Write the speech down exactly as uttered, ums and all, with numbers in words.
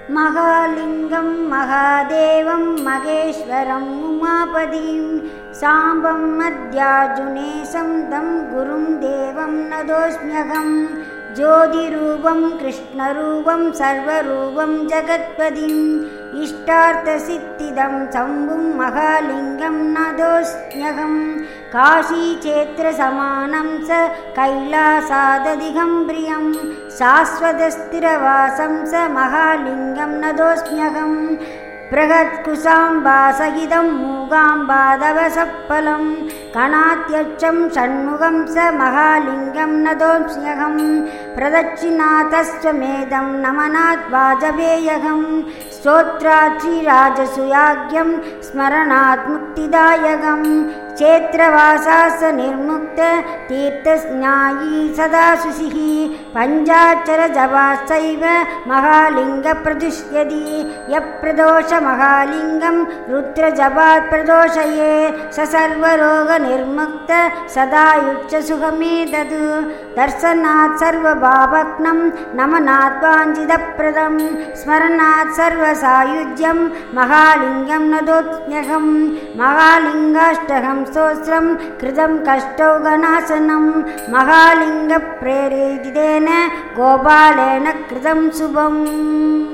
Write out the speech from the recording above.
महालिङ्गं महादेवं महेश्वरं उमापतिं साम्बं मध्यार्जुनेशं तं गुरुं देवं नतोऽस्म्यहं ज्योतिरूपं कृष्णरूपं सर्वरूपं जगत्पतिम् इष्टार्थसिद्धिदं शम्भुं महालिङ्गं नतोऽस्म्यहं काशीक्षेत्रसमानं स कैलासादधिकं प्रियं शाश्वतस्थिरवासं स महालिङ्गं नतोऽस्म्यहं बृहत्कुशाम्बासहितं मूगाम्बाधवसफलं कणात्यक्षं षण्मुखं स महालिङ्गं नतोऽस्म्यहं प्रदक्षिणातस्वमेधं नमनात् वाजपेयहं स्तोत्रात् श्रीराजसूयाज्ञं स्मरणात् मुक्तिदायकं क्षेत्रवासास निर्मुक्त तीर्थस्नायी सदा शुचिः पञ्चाक्षरजपाश्चैव महालिङ्गप्रदुष्यति यः प्रदोष महालिङ्गं रुद्रजपात् प्रदोषये स सर्वरोगनिर्मुक्त सदायुच्चसुखमेतत् दर्शनात् सर्वभावग्नं नमनात् वाञ्छितप्रदं स्मरणात् सर्वसायुज्यं महालिङ्गं नतोऽस्म्यहं महालिङ्गाष्टकं स्तोत्रं कृतं कष्टौ गणासनं महालिङ्गप्रेरितेन गोपालेन कृतं शुभम्।